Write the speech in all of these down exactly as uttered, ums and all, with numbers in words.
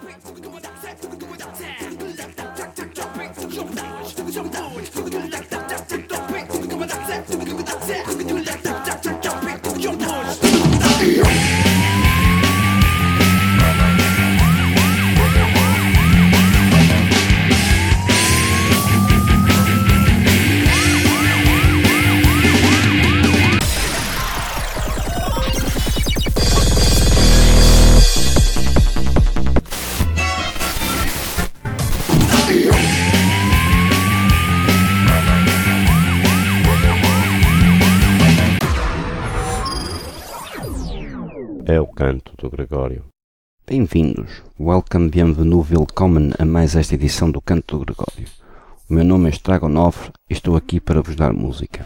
É o canto do Gregório. Bem-vindos, welcome, bienvenue, willkommen a mais esta edição do Canto do Gregório. O meu nome é Stragonov e estou aqui para vos dar música.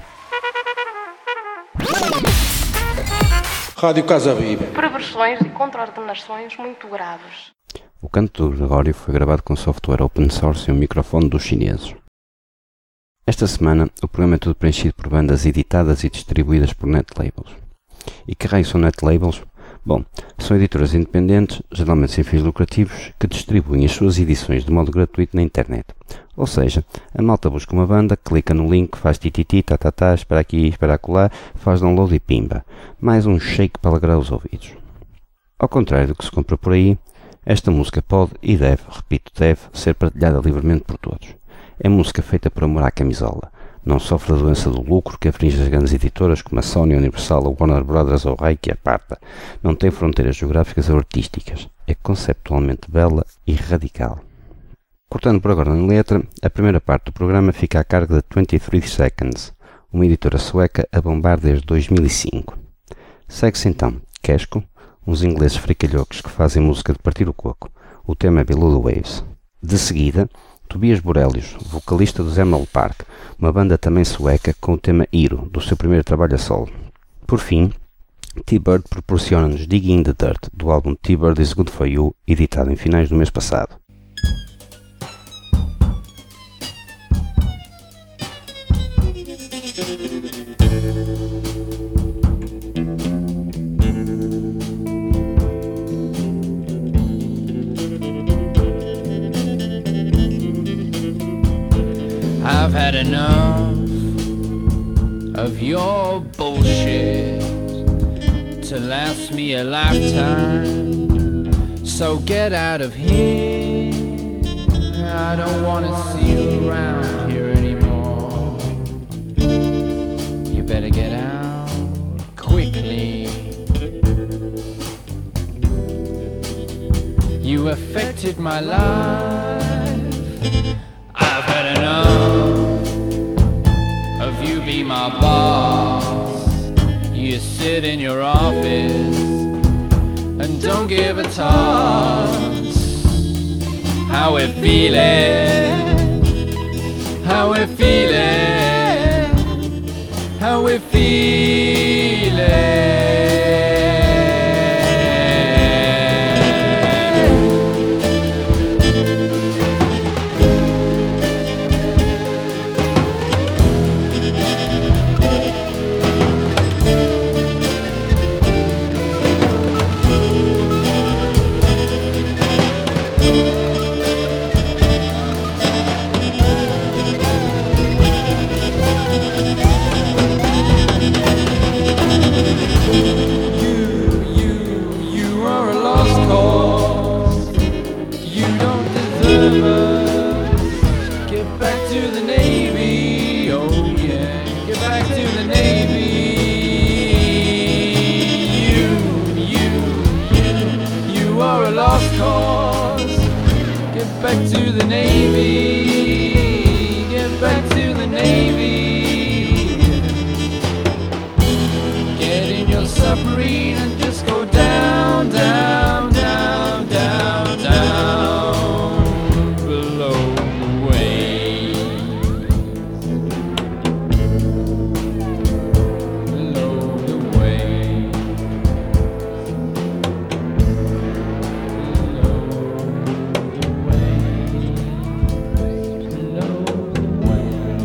Rádio Casa Viva. Perversões e contraordenações muito graves. O Canto do Gregório foi gravado com software open source e um microfone dos chineses. Esta semana o programa é todo preenchido por bandas editadas e distribuídas por netlabels. E que raio são netlabels? Bom, são editoras independentes, geralmente sem fins lucrativos, que distribuem as suas edições de modo gratuito na internet. Ou seja, a malta busca uma banda, clica no link, faz tititi, tatatá, espera aqui, espera acolá, faz download e pimba. Mais um shake para alegrar os ouvidos. Ao contrário do que se compra por aí, esta música pode e deve, repito, deve, ser partilhada livremente por todos. É música feita por amor à camisola. Não sofre da doença do lucro que aflige as grandes editoras como a Sony, a Universal, a Warner Brothers ou a Reiki e a Parta. Não tem fronteiras geográficas ou artísticas. É conceptualmente bela e radical. Cortando por agora na letra, a primeira parte do programa fica a cargo da vinte e três Seconds, uma editora sueca a bombar desde dois mil e cinco. Segue-se então Kesko, uns ingleses fricalhocos que fazem música de partir o coco. O tema é Below the Waves. De seguida, Tobias Borelius, vocalista dos Emerald Park, uma banda também sueca com o tema Hero, do seu primeiro trabalho a solo. Por fim, T-Bird proporciona-nos Digging in the Dirt, do álbum T-Bird is Good for You, editado em finais do mês passado. I've had enough of your bullshit to last me a lifetime. So get out of here. I don't wanna see you around here anymore. You better get out quickly. You affected my life. I've had enough of you be my boss. You sit in your office and don't give a toss. How we feeling? How we feeling? How we feeling? Back to the Navy, get back to the Navy. Get in your submarine and just go down, down, down, down, down below the waves, below the waves.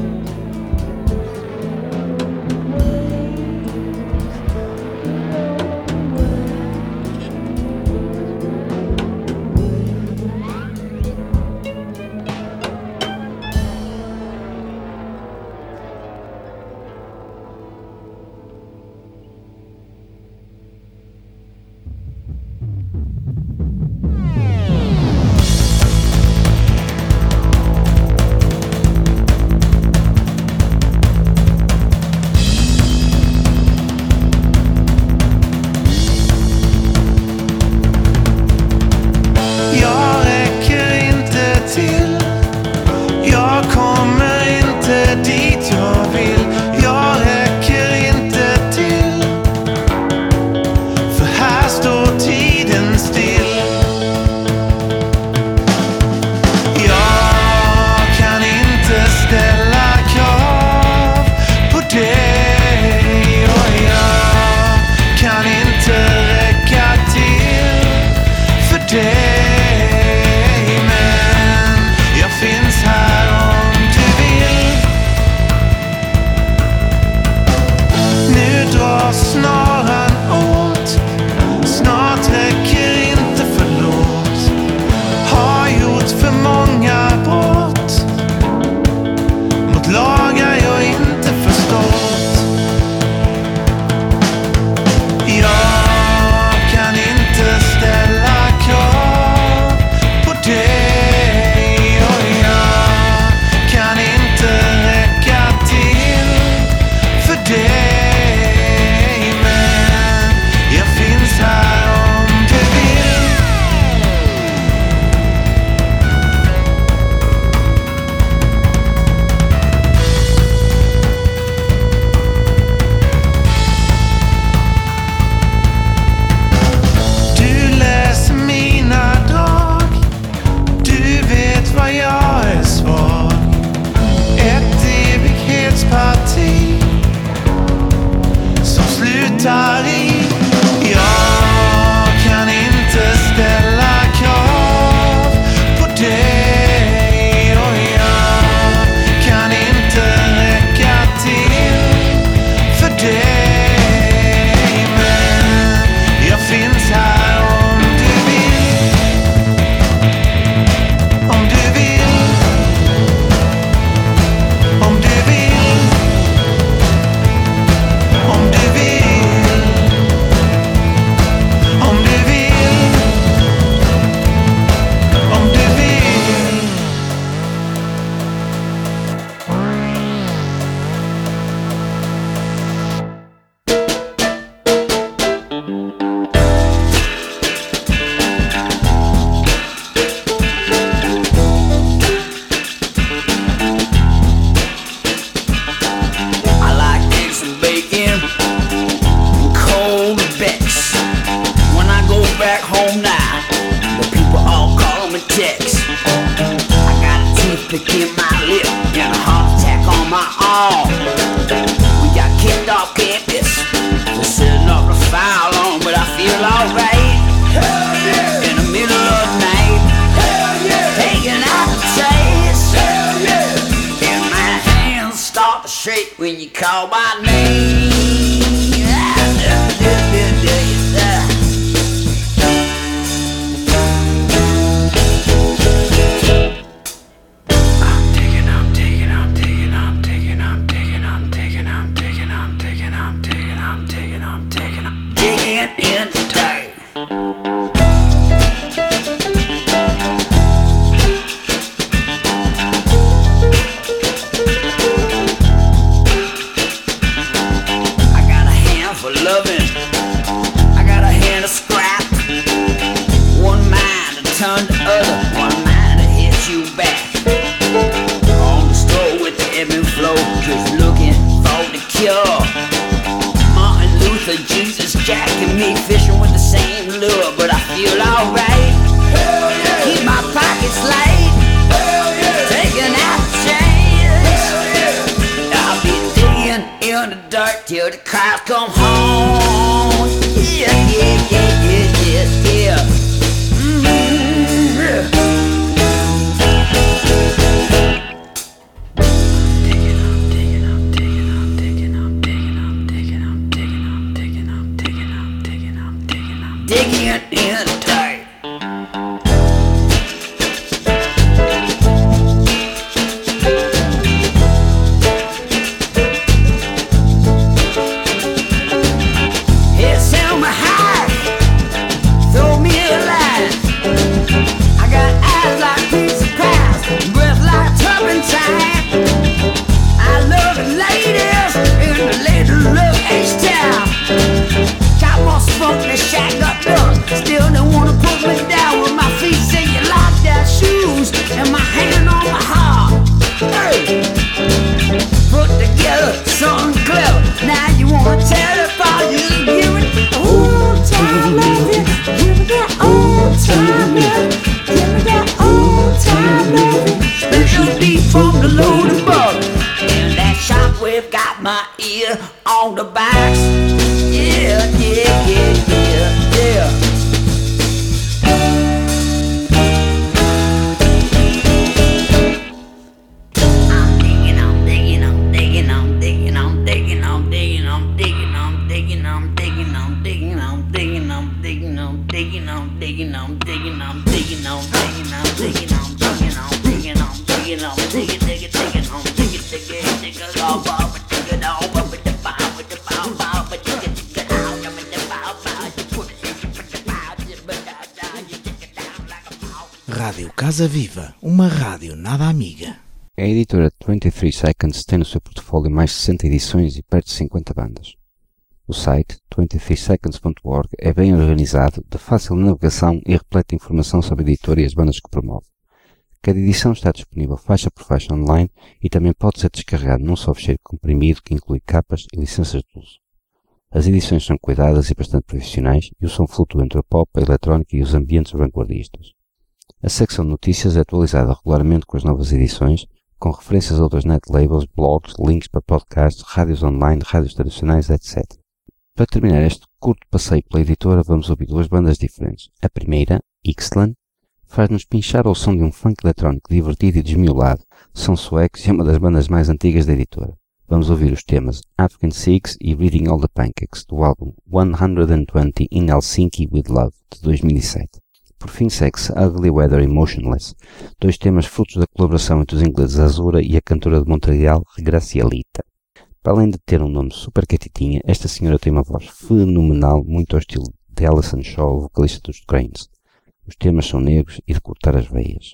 Below dig, men jag finns här om du vill. Nu drar snaran åt, snart räcker inte förlåt. Har gjort för många brott mot lagar jag inte förstått. Jag kan inte ställa krav på dig, och jag kan inte räcka till för dig, men jag finns här om du vill. Du läser mina drag, du vet vad jag är svag. Ett evighetsparti som slutar i jag kan inte ställa krav på dig, och jag kan inte räcka till för dig, men jag finns här om du vill. Om du vill. Om du vill. Om du vill. Om du vill. Om du vill. I like eggs and bacon and cold Becks. When I go back home now, the people all call me Tex. I got a toothpick in my lip and a heart attack on my arm. We got kicked off campus for setting up a foul on, but I feel alright. In the middle of the night, taking out the taste, and my hands start to shake when you call my name. I'm digging, I'm digging, I'm digging, I'm digging, I'm digging, I'm digging, I'm digging, I'm digging, I'm digging, I'm digging, I'm digging, I'm digging in the dirt. I got a hand for loving, I got a hand of scrap. One mind to turn the other, one mind to hit you back. On the stroll with the ebb and flow, just looking for the cure. Martin Luther, Jesus, Jack and me fishing with the same lure, but I feel alright. Keep my pockets light, taking out the chains. I'll be digging in the dirt till the cows come home. Yeah, yeah, yeah, yeah, yeah, yeah. Mm-hmm. Digging, I'm digging, I'm digging, I'm digging, I'm digging, I'm digging, I'm digging, I'm digging, I'm digging, I'm digging, I'm digging, I'm digging in the dirt. Hey, Selma Hayek, throw me a line. I got eyes like pizza pies, breath like turpentine. I love the ladies in the lady love H-Town. Got more spunk than Shaq got done. Still they wanna put me down with my feet singing like that shoes and my hand on my heart. Hey, put together something clever. Now you wanna tell it about you. Give it old time loving. Give me that old time loving. Give me that old time loving. Special beat from the loaded bug. And that shockwave got my ear on the box. Yeah, yeah, yeah, yeah, yeah. digging, I'm digging, I'm digging, I'm digging, I'm digging, I'm digging, I'm digging, I'm digging, I'm digging, digging, digging, I'm digging, digging, digging, all bob, digging, all bob, with the bob, with the bob, bob, but digging, digging, all bob, with the bob, bob, you put it in, you put the bob, you put that down, you dig it down like a bob. Rádio Casa Viva, uma rádio nada amiga. A editora vinte e três Seconds tem no seu portfólio mais de sessenta edições e perto de cinquenta bandas. O site vinte e três seconds ponto org é bem organizado, de fácil navegação e repleto de informação sobre a editora e as bandas que promove. Cada edição está disponível faixa por faixa online e também pode ser descarregado num só ficheiro comprimido que inclui capas e licenças de uso. As edições são cuidadas e bastante profissionais e o som flutua entre o pop, a eletrónica e os ambientes vanguardistas. A secção de notícias é atualizada regularmente com as novas edições, com referências a outras net labels, blogs, links para podcasts, rádios online, rádios tradicionais, etcétera. Para terminar este curto passeio pela editora, vamos ouvir duas bandas diferentes. A primeira, Ixtlan, faz-nos pinchar ao som de um funk eletrónico divertido e desmiolado. São suecos e é uma das bandas mais antigas da editora. Vamos ouvir os temas African Six e Reading All the Pancakes, do álbum one hundred twenty in Helsinki with Love, de dois mil e sete. Por fim segue-se Ugly Weather e Motionless, dois temas frutos da colaboração entre os ingleses Azura e a cantora de Montreal, Gracielita. Para além de ter um nome super catitinha, esta senhora tem uma voz fenomenal, muito ao estilo de Alison Shaw, vocalista dos Cranes. Os temas são negros e de cortar as veias.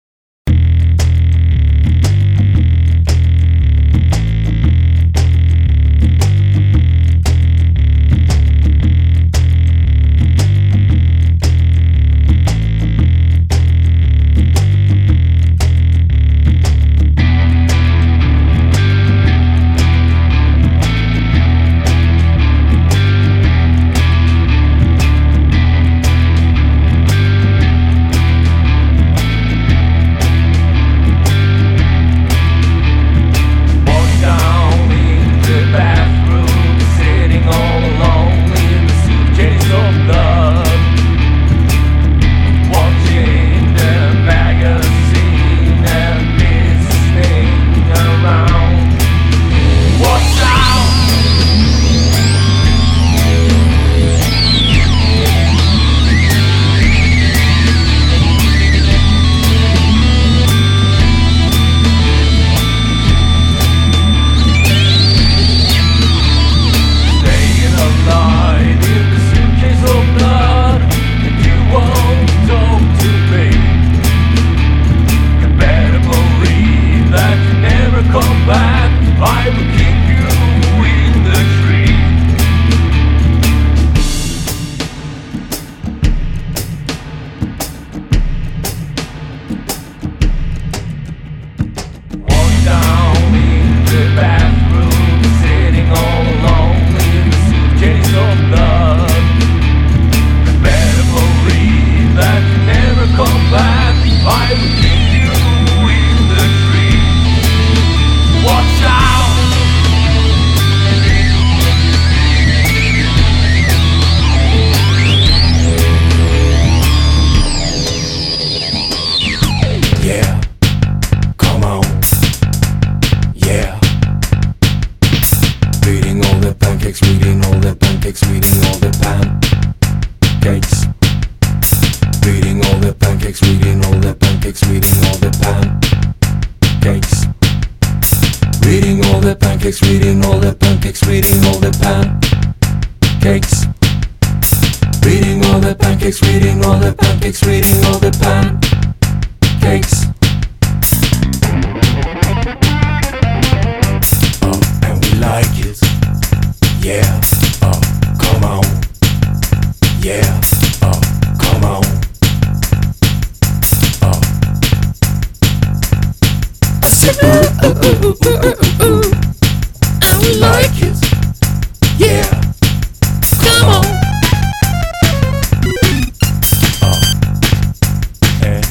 Reading all the pancakes, reading all the pancakes. Reading all the pancakes, reading all the pancakes, reading all the pancakes. Oh, and we like it. Yeah, oh, come on. Yeah, oh, come on. Oh. I said, ooh, ooh, ooh, ooh, ooh, ooh. We like it, yeah, come on. Oh, and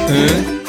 Hã?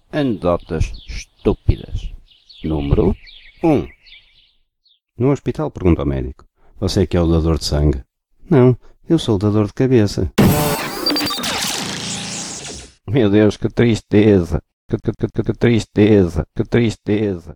Anedotas estúpidas. Número um. No hospital pergunta ao médico: você é que é o dador de sangue? Não, eu sou o dador de cabeça. Meu Deus, que tristeza. Que, que, que, que tristeza. Que tristeza.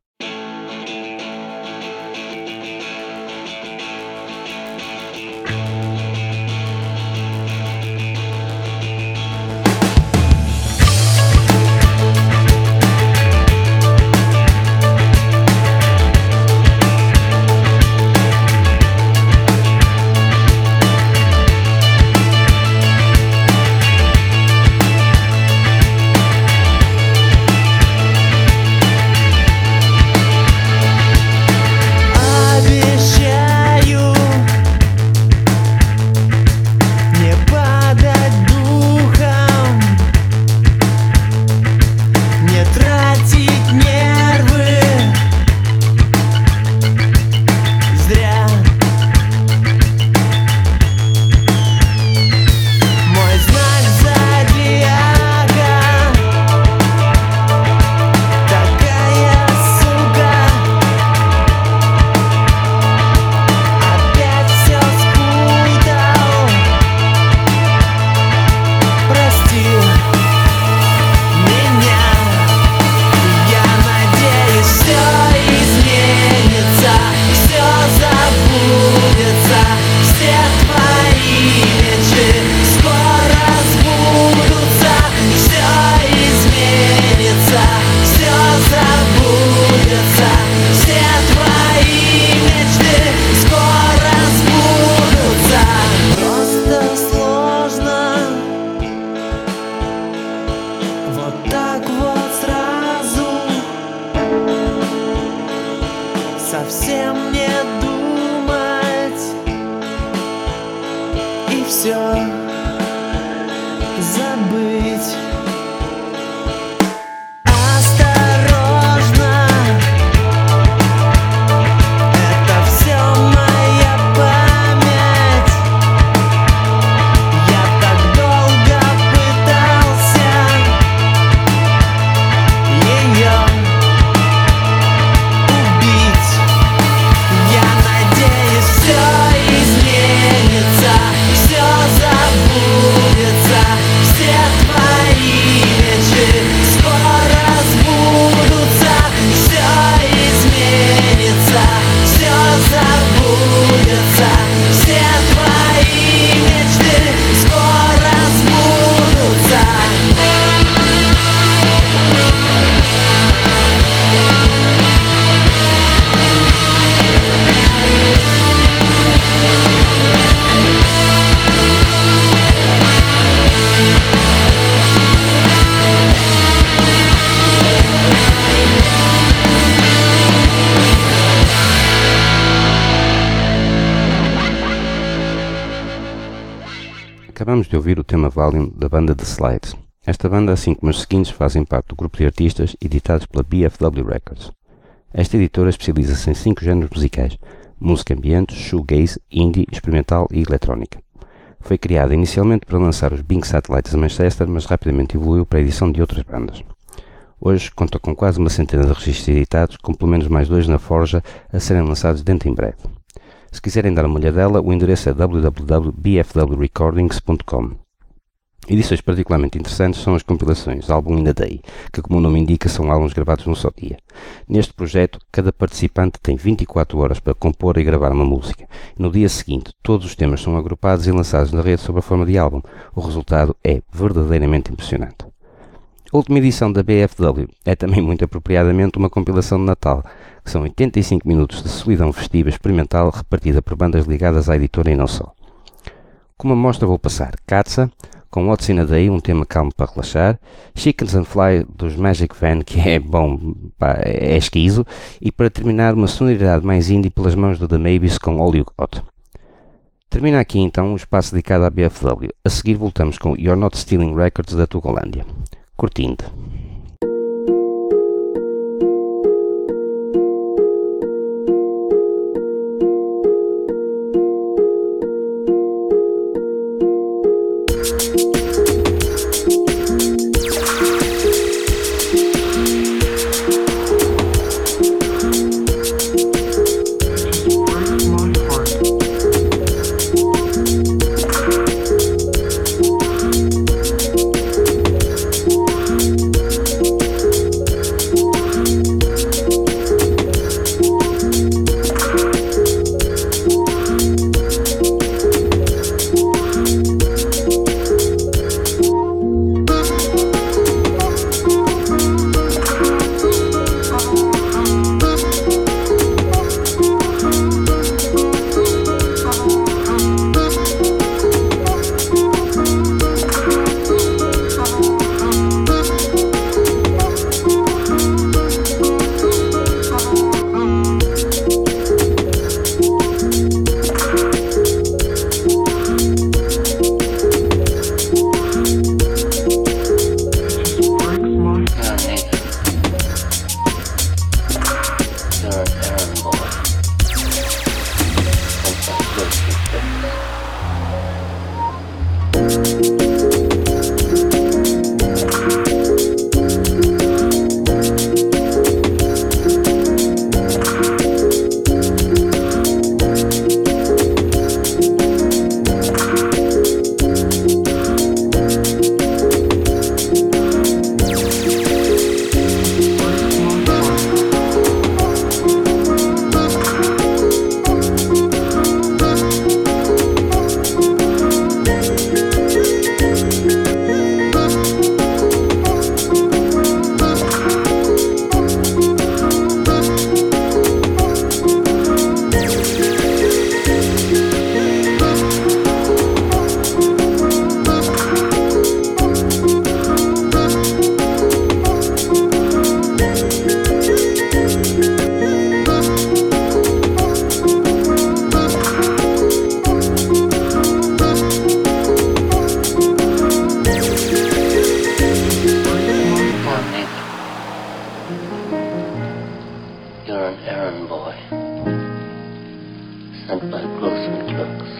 Совсем не думать и все забыть. Осторожно, это все моя память. Я так долго пытался ее убить. Я надеюсь, все изменится, все забудется, все твои мечты скоро сбудутся. Все изменится, все забудется, все твои мечты скоро сбудутся. Acabamos de ouvir o tema Valium da banda The Slides. Esta banda, assim como os seguintes, fazem parte do grupo de artistas editados pela B F W Records. Esta editora especializa-se em cinco géneros musicais: música ambiente, shoegaze, indie, experimental e eletrónica. Foi criada inicialmente para lançar os Bing Satellites de Manchester, mas rapidamente evoluiu para a edição de outras bandas. Hoje conta com quase uma centena de registros editados, com pelo menos mais dois na forja a serem lançados dentro em breve. Se quiserem dar uma olhadela, o endereço é w w w ponto b f w recordings ponto com. Edições particularmente interessantes são as compilações Album in a Day, que, como o nome indica, são álbuns gravados num só dia. Neste projeto, cada participante tem vinte e quatro horas para compor e gravar uma música. No dia seguinte, todos os temas são agrupados e lançados na rede sob a forma de álbum. O resultado é verdadeiramente impressionante. A última edição da B F W é também muito apropriadamente uma compilação de Natal, que são oitenta e cinco minutos de solidão festiva experimental repartida por bandas ligadas à editora e não só. Como amostra vou passar Katsa, com What's in a Day, um tema calmo para relaxar, Chickens and Fly dos Magic Van, que é bom, pá, é esquizo, e para terminar uma sonoridade mais indie pelas mãos do The Maybes com All You Got. Termina aqui então o espaço dedicado à B F W. A seguir voltamos com You're Not Stealing Records da Tugolândia. Curtindo. you're an errand boy sent by grocery clerks.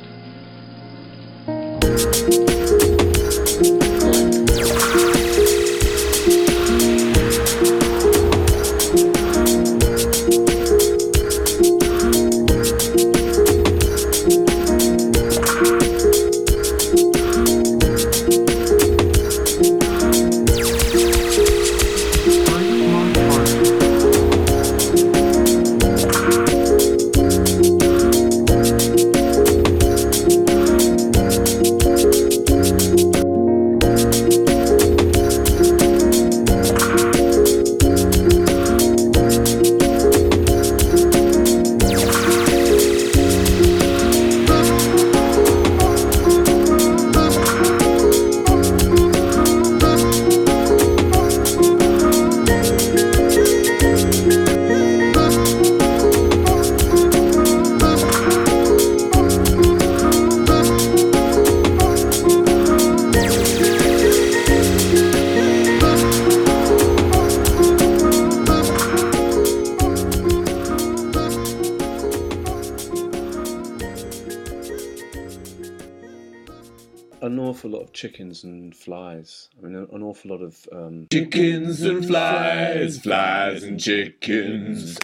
An awful lot of chickens and flies. I mean, an awful lot of um... chickens and flies, flies and chickens.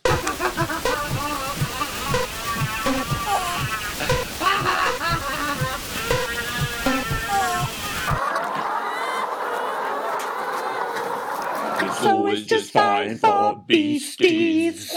It's always just fine for beasties.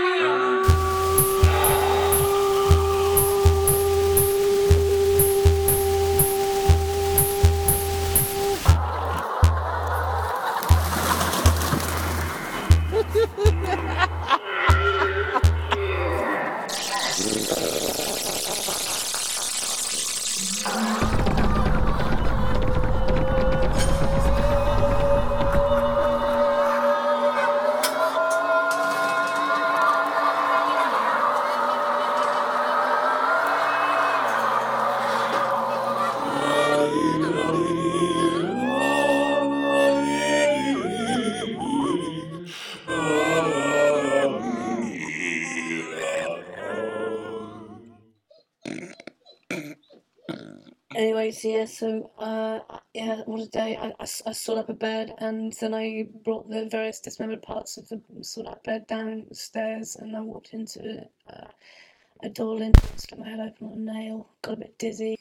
Anyways, yeah, so, uh, yeah, what a day. I, I, I sawed up a bed, and then I brought the various dismembered parts of the sawed up bed downstairs, and I walked into uh, a door lint, stuck my head open on a nail, got a bit dizzy.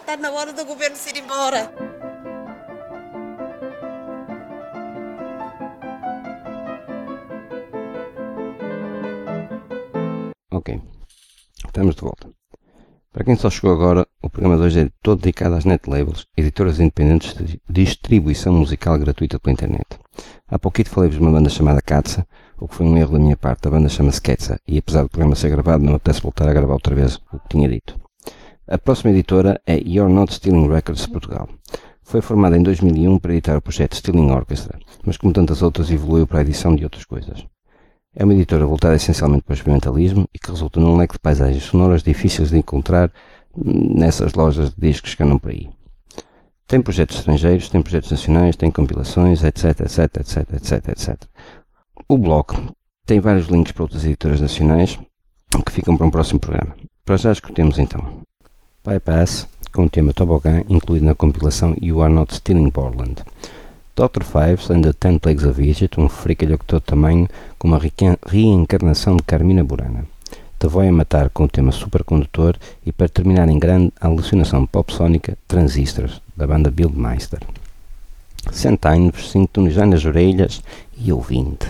está na hora do governo se ir embora. Ok, estamos de volta. Para quem só chegou agora, o programa de hoje é todo dedicado às net labels, editoras independentes de distribuição musical gratuita pela internet. Há pouquinho falei-vos de uma banda chamada Katsa, o que foi um erro da minha parte. A banda chama-se Ketsa e apesar do programa ser gravado, não me apetece voltar a gravar outra vez o que tinha dito. A próxima editora é You're Not Stealing Records Portugal. Foi formada em dois mil e um para editar o projeto Stealing Orchestra, mas como tantas outras evoluiu para a edição de outras coisas. É uma editora voltada essencialmente para o experimentalismo e que resulta num leque de paisagens sonoras difíceis de encontrar nessas lojas de discos que andam por aí. Tem projetos estrangeiros, tem projetos nacionais, tem compilações, etc, etc, etc, etc, etcétera. O blog tem vários links para outras editoras nacionais que ficam para um próximo programa. Para já escutemos então Bypass, com o tema Tobogã incluído na compilação You Are Not Stealing Portland. doutor Fives and the Ten Plagues of Egypt, um fricalhão de todo tamanho com uma reencarnação de Carmina Burana. Te Voy a Matar com o tema Supercondutor e para terminar em grande a alucinação pop-sónica Transistors, da banda Buildmeister. Sentai-nos, sinto-nos já nas orelhas e ouvindo.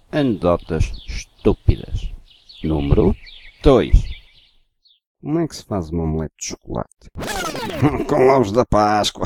Anedotas estúpidas. Número dois. Como é que se faz uma omelete de chocolate? Com ovos da Páscoa.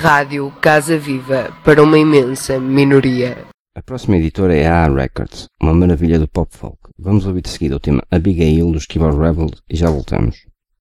Rádio Casa Viva para uma imensa minoria. A próxima editora é a A Records, uma maravilha do pop folk. Vamos ouvir de seguida o tema Abigail dos Keyboard Rebels e já voltamos.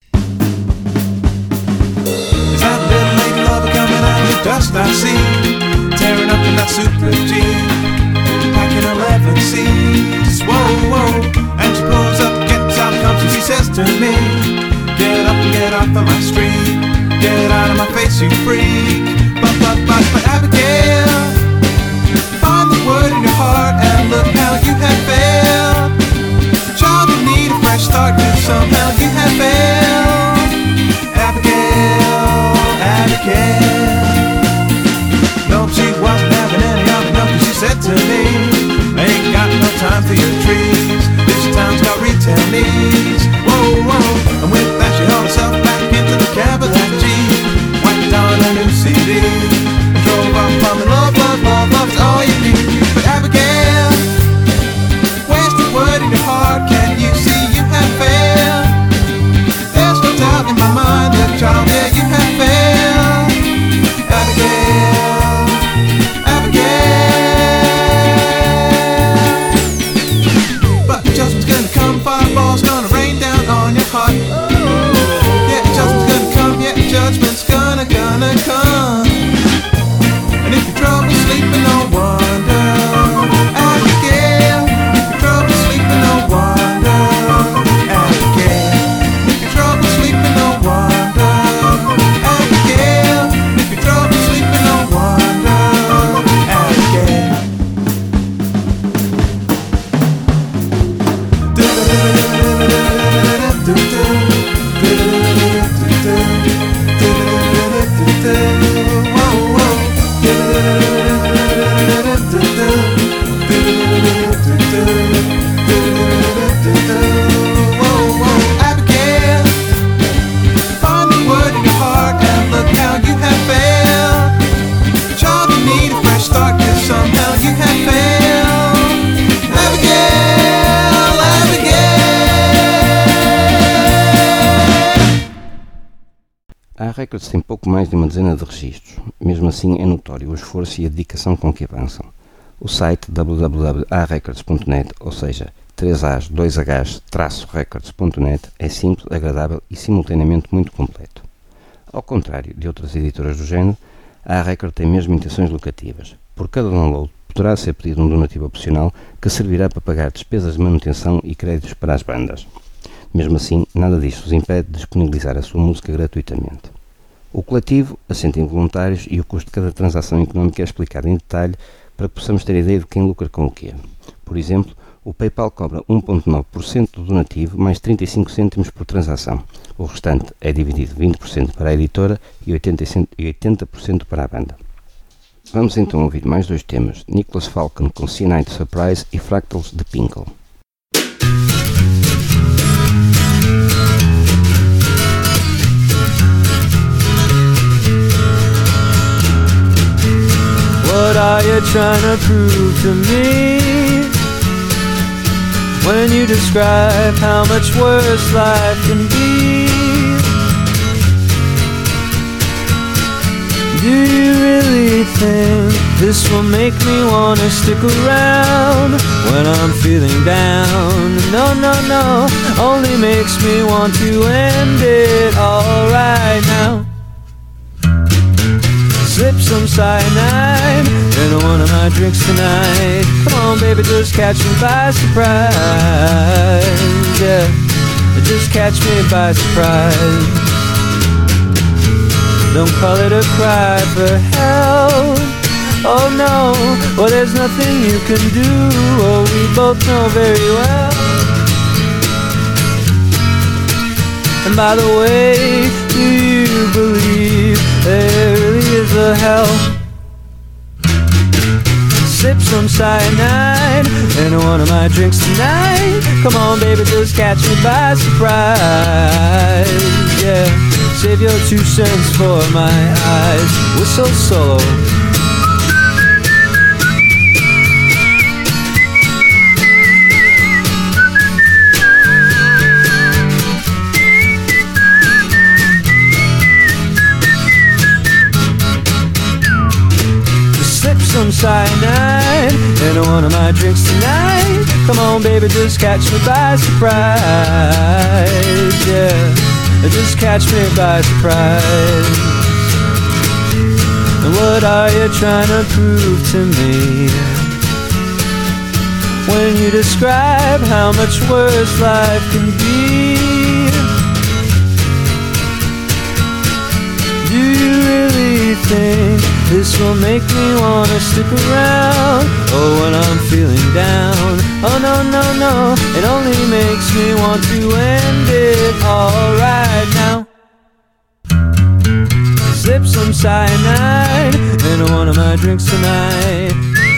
Dust I see, tearing up in that super G, packing eleven C's, whoa, whoa, and she pulls up, gets out, comes and she says to me, get up and get off of my street, get out of my face, you freak, but, but, but, but Abigail, find the word in your heart and look how you have failed, child, you need a fresh start, cause somehow you have failed, Abigail, Abigail. No, she wasn't having any of it, no, cause she said to me, I ain't got no time for your trees, this town's got retail needs, whoa, whoa, and with that she hauled herself back into the cab of that Jeep, whacked on a new C D, and drove off from love, love, love, love's all you need, but Abigail, where's the word in your heart, can you see you have failed, there's no doubt in my mind that child, yeah, you have failed, Abigail. Fireball's gonna rain down on your heart. Yeah, judgment's gonna come, yeah, judgment's gonna, gonna come. And if you're trouble sleeping, no wonder, Abigail. If you're trouble sleeping, no wonder, Abigail. If you're trouble sleeping, no wonder, Abigail. If you're trouble sleeping, no wonder, Abigail. Abigail, find the word in your heart and look how you have failed. Child, you need a fresh start, cause somehow you have failed. Abigail, Abigail. A Records tem pouco mais de uma dezena de registros, mesmo assim é notório o esforço e a dedicação com que avançam. O site w w w ponto a records ponto net, ou seja, três A's, dois H's, traço records ponto net, é simples, agradável e simultaneamente muito completo. Ao contrário de outras editoras do género, a Record tem mesmo intenções lucrativas. Por cada download poderá ser pedido um donativo opcional que servirá para pagar despesas de manutenção e créditos para as bandas. Mesmo assim, nada disto os impede de disponibilizar a sua música gratuitamente. O coletivo assenta em voluntários e o custo de cada transação económica é explicado em detalhe para que possamos ter ideia de quem lucra com o quê. Por exemplo, o PayPal cobra um vírgula nove por cento do donativo mais trinta e cinco cêntimos por transação. O restante é dividido vinte por cento para a editora e oitenta por cento para a banda. Vamos então ouvir mais dois temas, Nicholas Falcon com Cyanide Surprise e Fractals de Pinkle. What are you trying to prove to me when you describe how much worse life can be? Do you really think this will make me wanna stick around when I'm feeling down? No, no, no, only makes me want to end it all right now. Slip some cyanide in one of my drinks tonight. Come on, baby, just catch me by surprise. Yeah, just catch me by surprise. Don't call it a cry for help. Oh no, well there's nothing you can do. Oh, we both know very well. And by the way, do you believe there really is a hell? Sip some cyanide in one of my drinks tonight. Come on, baby, just catch me by surprise. Yeah, save your two cents for my eyes. Whistle solo. some cyanide in one of my drinks tonight. Come on, baby, just catch me by surprise. Yeah, just catch me by surprise. And what are you trying to prove to me when you describe how much worse life can be? Do you really think this will make me wanna stick around? Oh, when I'm feeling down. Oh no, no, no, it only makes me want to end it all right now. Slip some cyanide in one of my drinks tonight.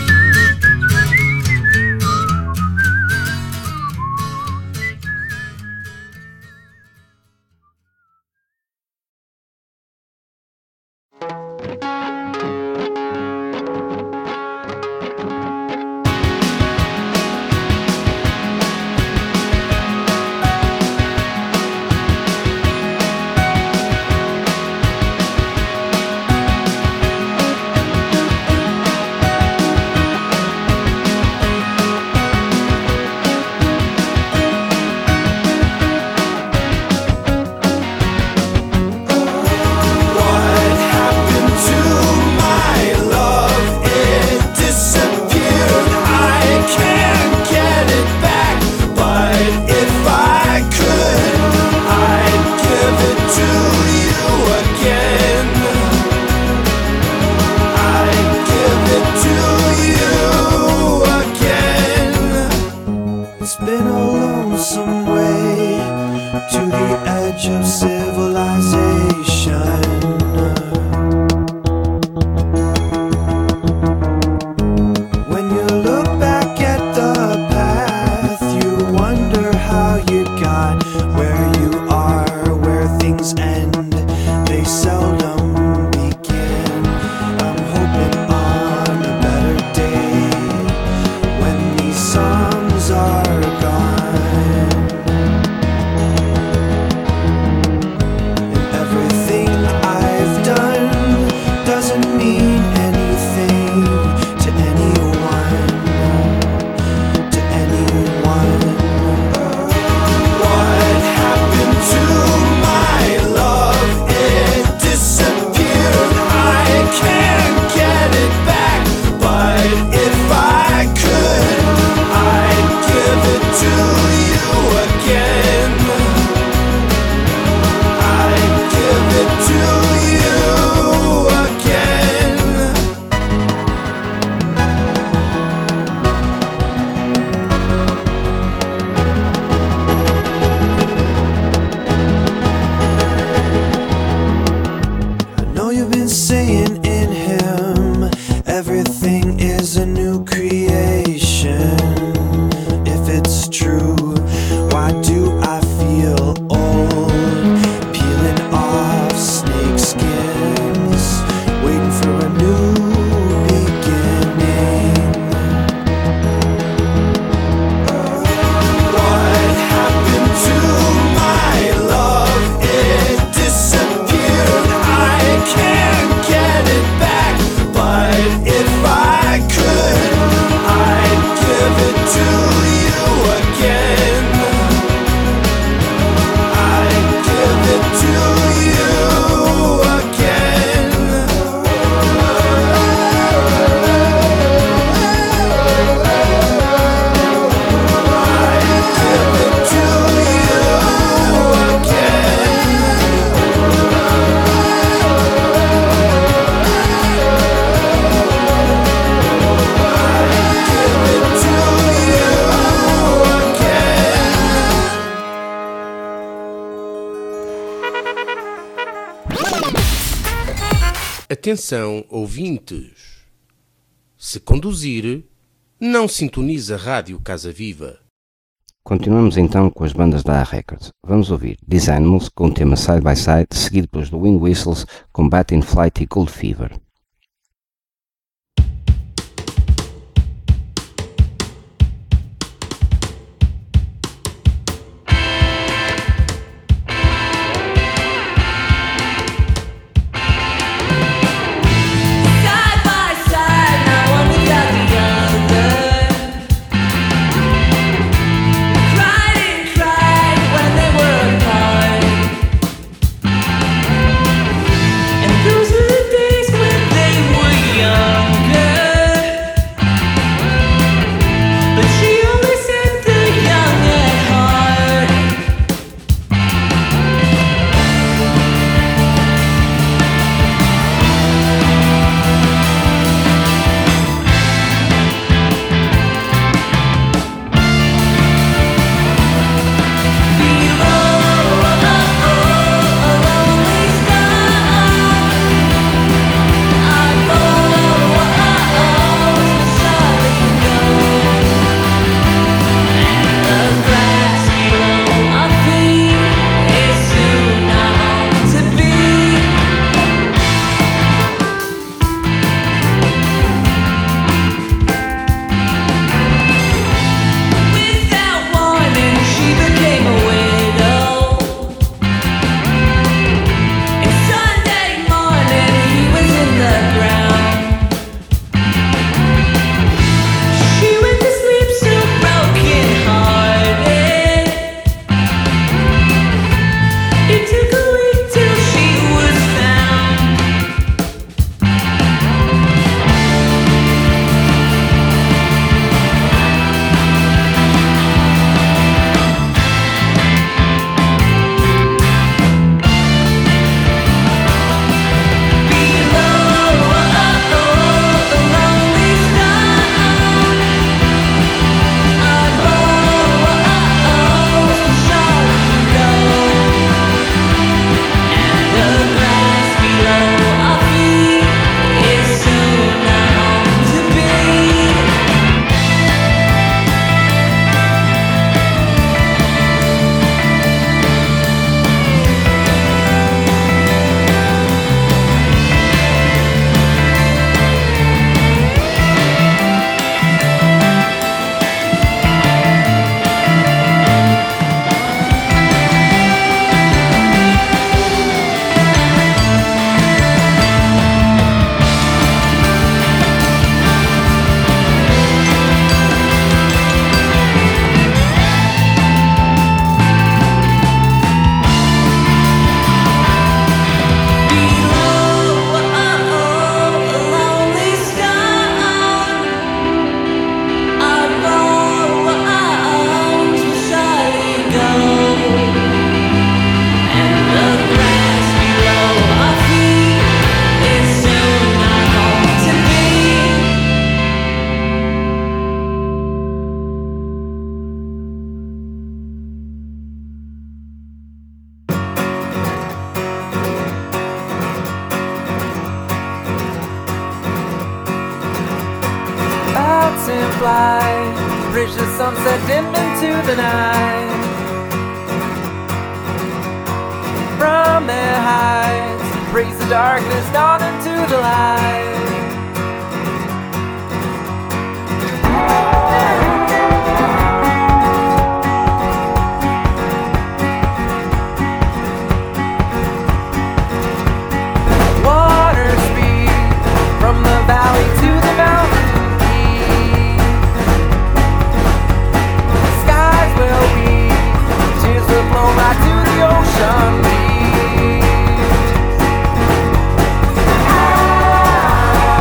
Atenção, ouvintes! Se conduzir, não sintonize a Rádio Casa Viva. Continuamos então com as bandas da A Records. Vamos ouvir These Animals com o tema Side by Side, seguido pelos The Wind Whistles com Bat in Flight e Gold Fever. Side by side, now and fly, bridge the sunset dim into the night. From their heights, raise the darkness down into the light. Water speed from the valley to the mountain peak. Skies will be, tears will flow right to the ocean beach. Ah,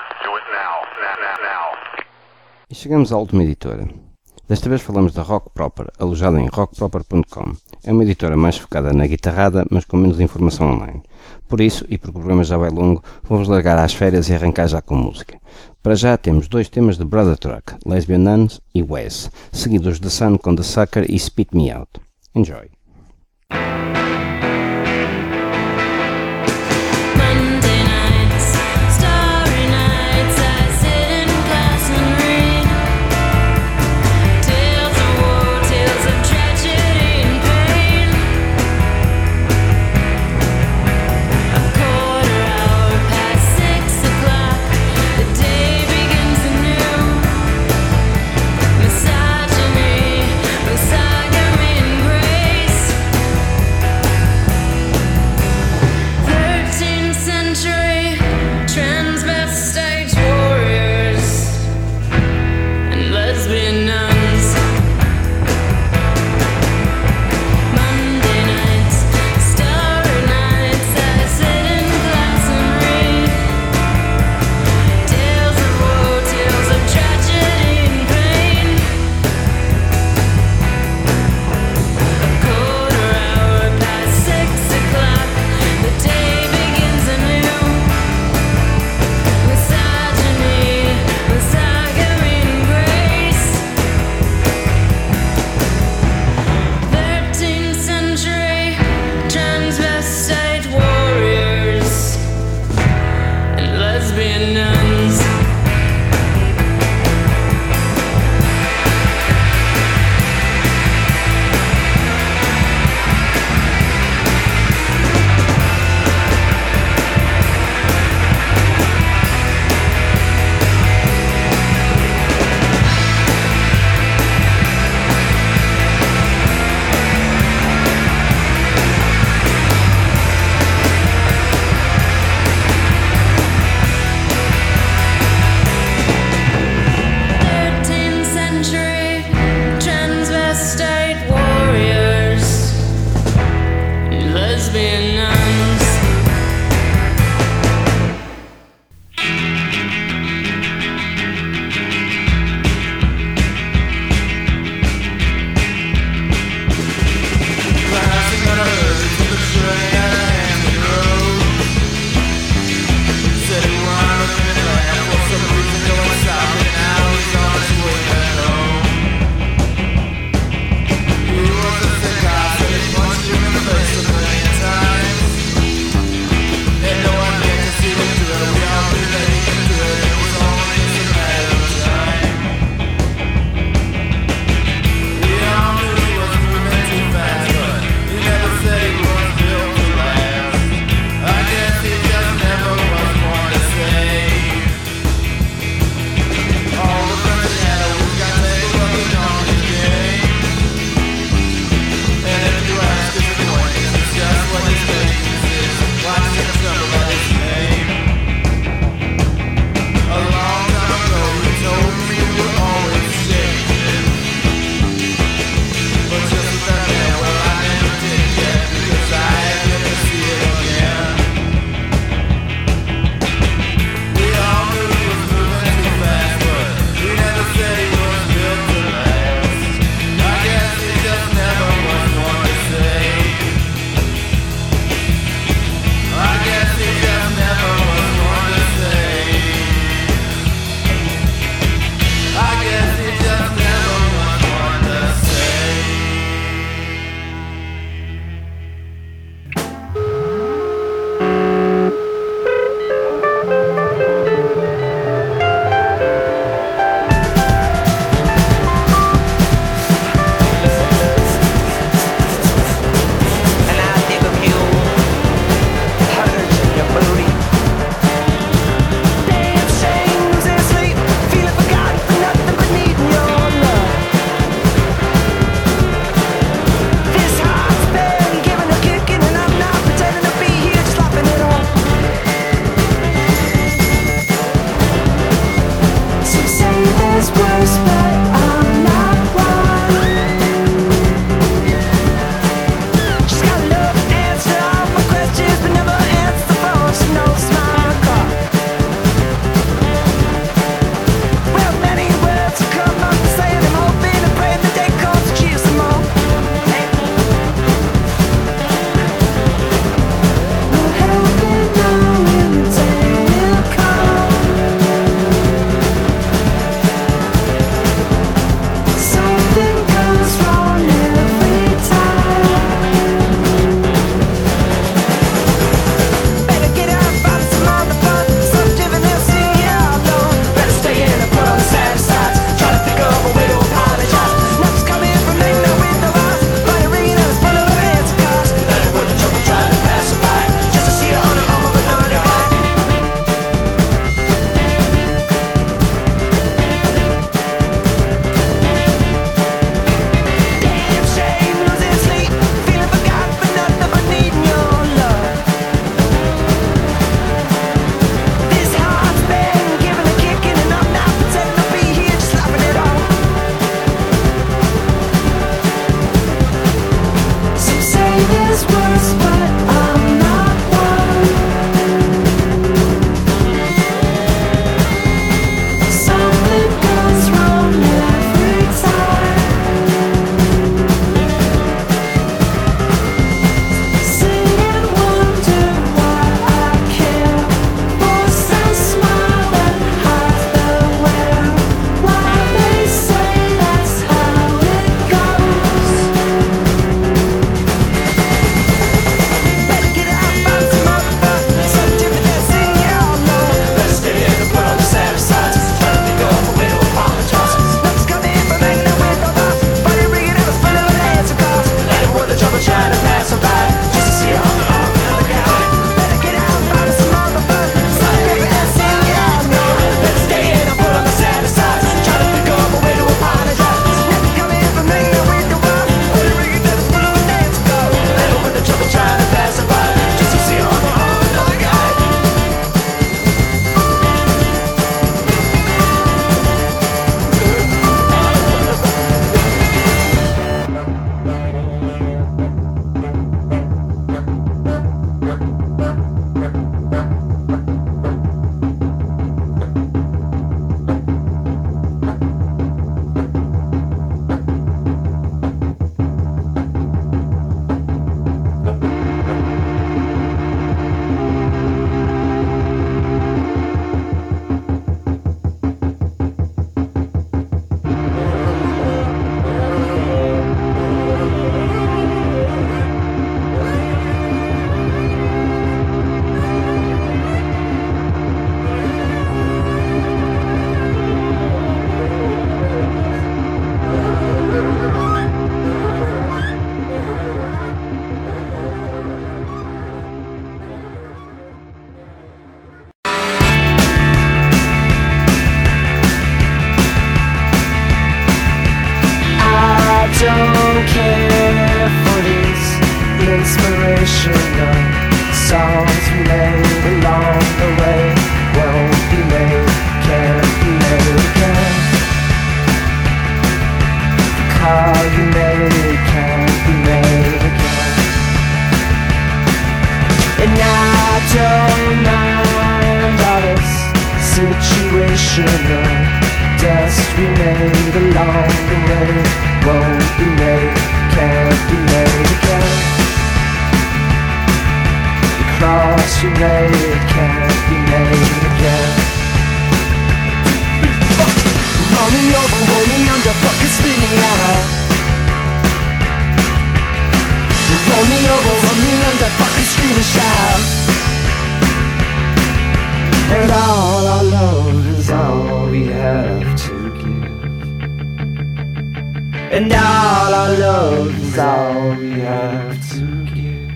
Do it now, now, now, now. E chegamos à última editora. Desta vez falamos da Rock Proper, alojada em rock proper ponto com. É uma editora mais focada na guitarrada, mas com menos informação online. Por isso, e porque o programa já vai longo, vamos largar às férias e arrancar já com música. Para já temos dois temas de Brother Truck, Lesbian Nuns e Wes, seguidos de Sun com The Sucker e Spit Me Out. Enjoy! Misogyny, misogyny and grace. situation of dust we made along the way won't be made, can't be made again. The cross we made can't be made again. Roll me over, roll me under, fucking spin me out. Roll me over, roll me under, fucking scream and shout. And all our love is all we have to give. And all our love is all we have to give.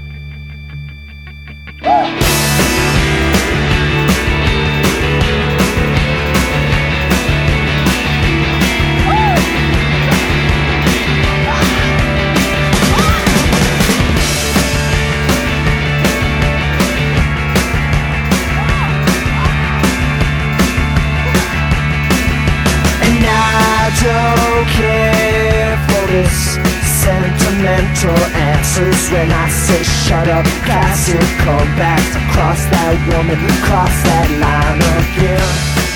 I don't care for this sentimental answers when I say shut up, classic comebacks. Cross that woman, cross that line again.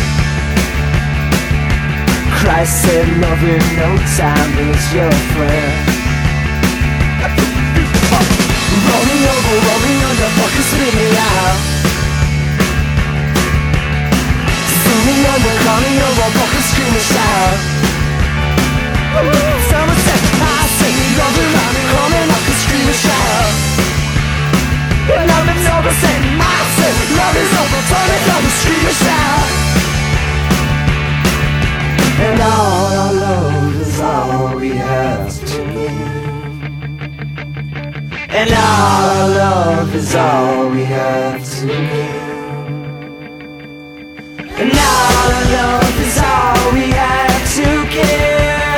Christ said love in no time is your friend. Roll me over, roll me under, fucking spin me out. Spin me under, call me over, fucking scream and shout. Someone said, I say love is over, coming up and scream and shout. Love is over, say I say love is over, coming up and scream and shout. And all our love is all we have to give. And all our love is all we have to give. And all our love is all we have to give.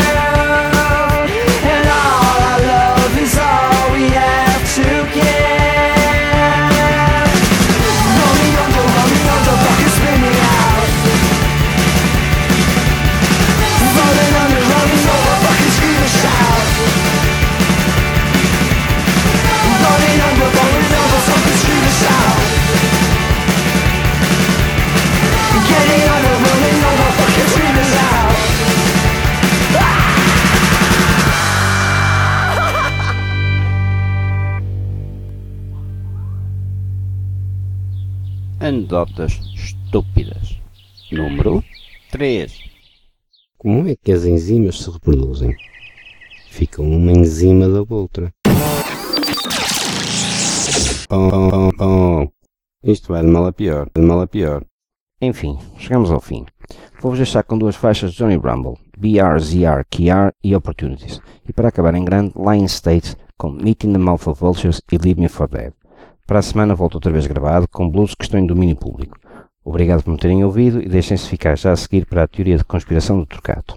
Anedotas estúpidas. Número três. Como é que as enzimas se reproduzem? Ficam uma enzima da outra. Oh, oh, oh. Isto vai de mal a pior, de mal a pior. Enfim, chegamos ao fim. Vou-vos deixar com duas faixas de Johnny Bramble, B R Z R, K R e Opportunities. E para acabar em grande, Lion State com Meet in the Mouth of Vultures e Leave Me for Dead. Para a semana volto outra vez gravado com blues que estão em domínio público. Obrigado por me terem ouvido e deixem-se ficar já a seguir para a teoria de conspiração do Torcato.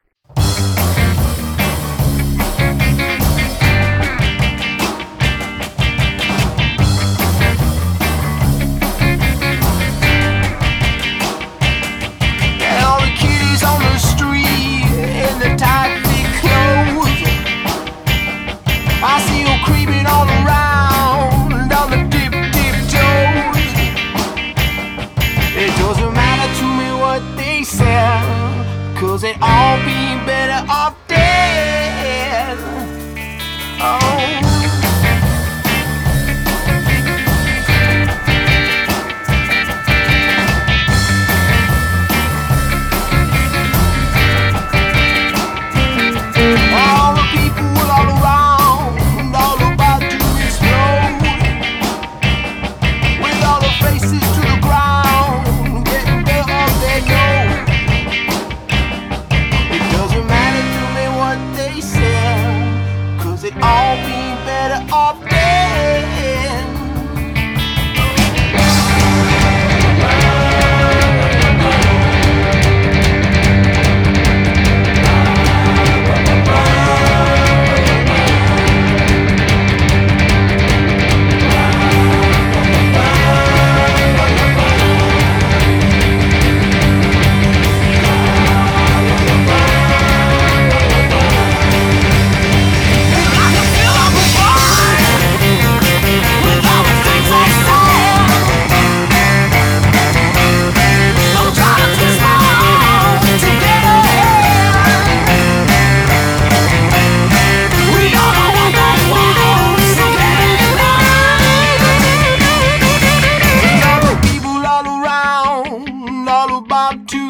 Cause they'd all be better off dead. Oh. All the people all around, all about to explode, with all the faces to the ground, getting there up their nose. Doesn't matter to me what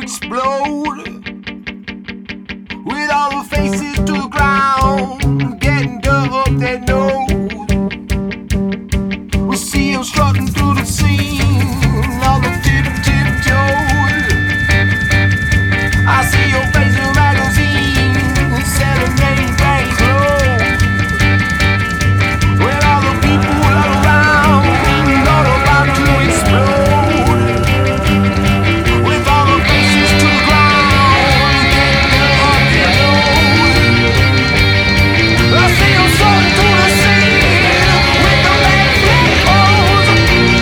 explode. With all the faces to the ground, getting dug up their nose. We see them strutting through the scene, all the tip tip toes. I see your face in magazines, selling name brand clothes. With all the people all around, all about to explode. With all the faces to the ground, getting up their nose. I see them strutting through the scene with the black flip holes.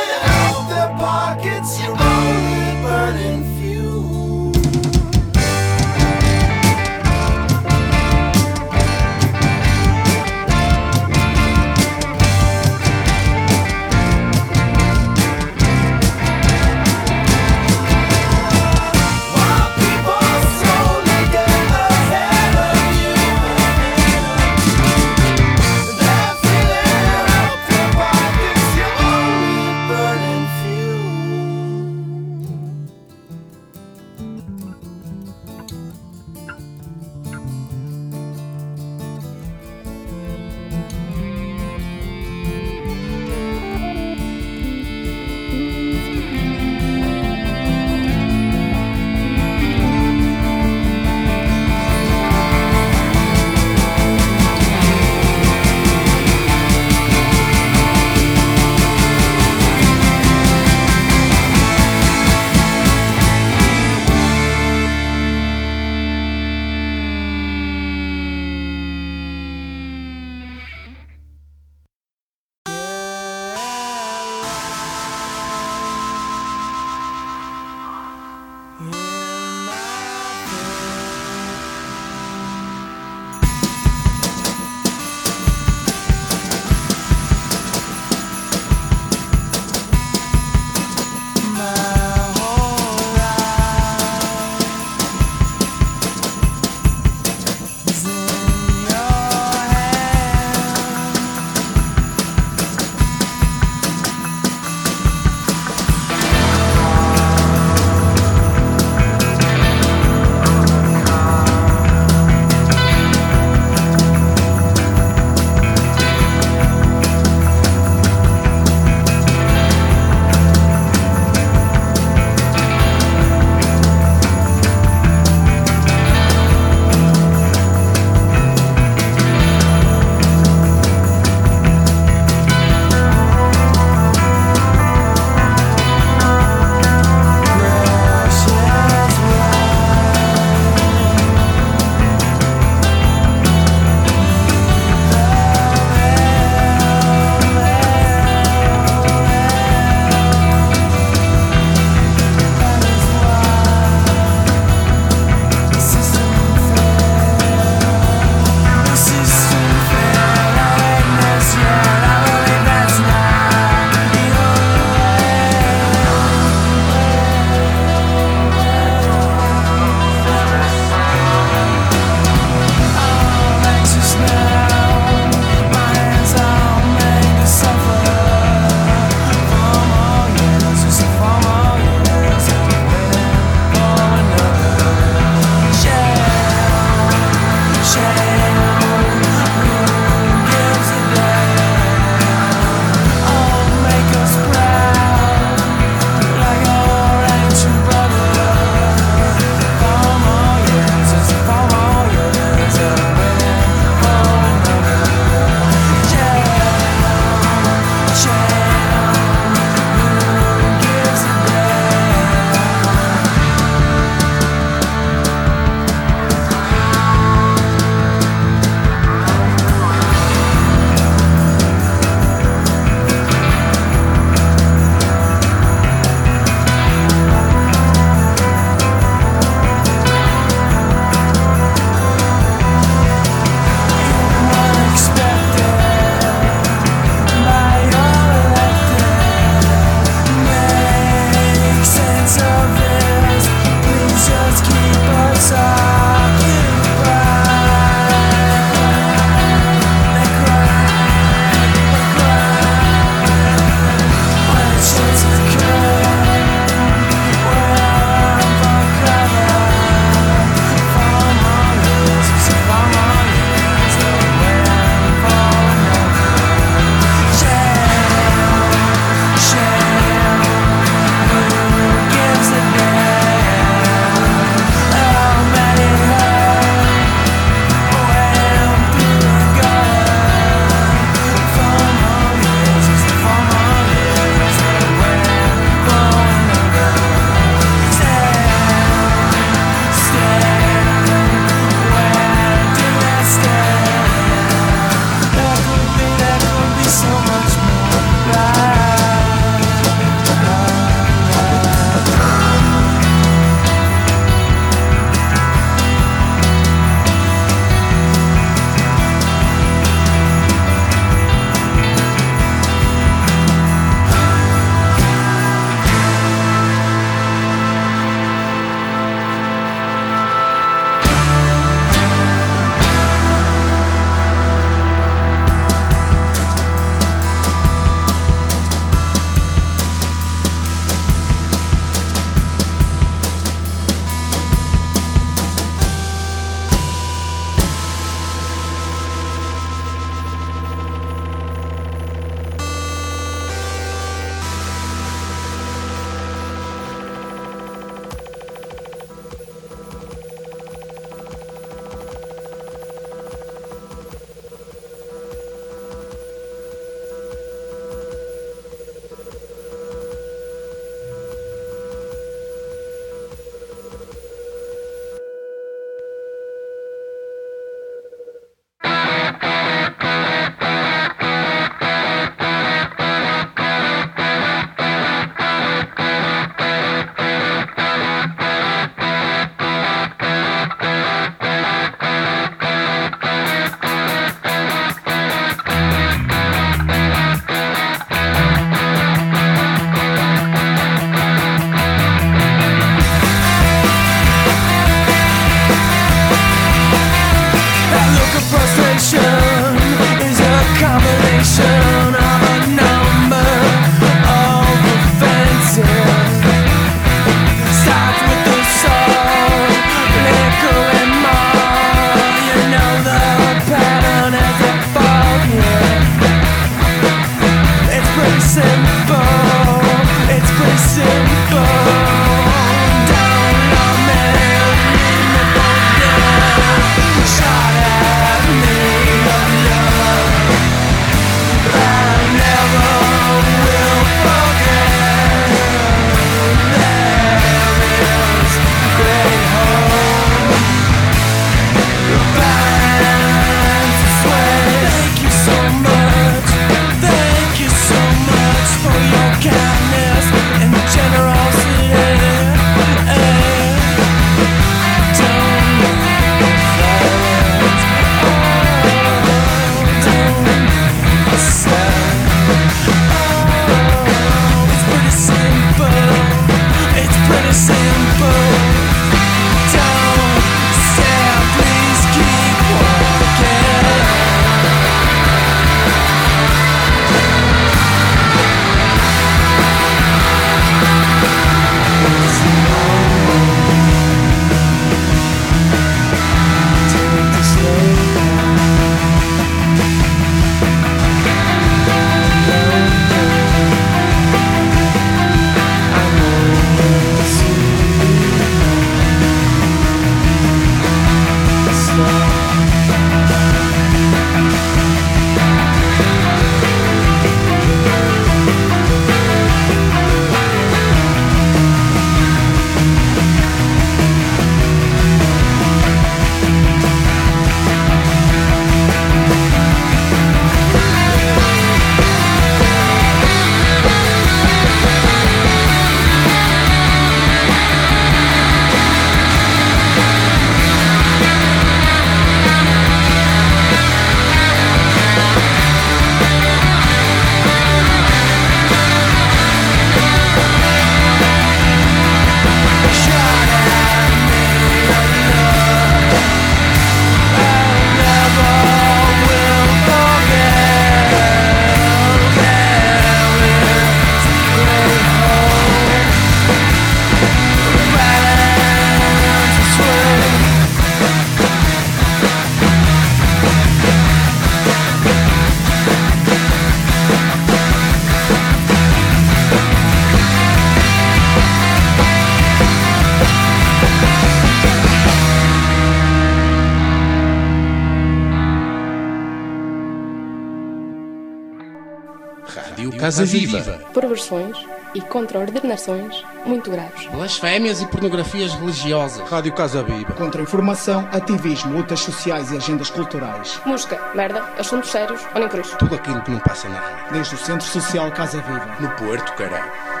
Rádio Casa Viva. Perversões e contraordenações muito graves. Blasfémias e pornografias religiosas. Rádio Casa Viva. Contra-informação, ativismo, lutas sociais e agendas culturais. Música, merda, assuntos sérios ou nem por isso. Tudo aquilo que não passa na rádio. Desde o Centro Social Casa Viva. No Porto, caralho.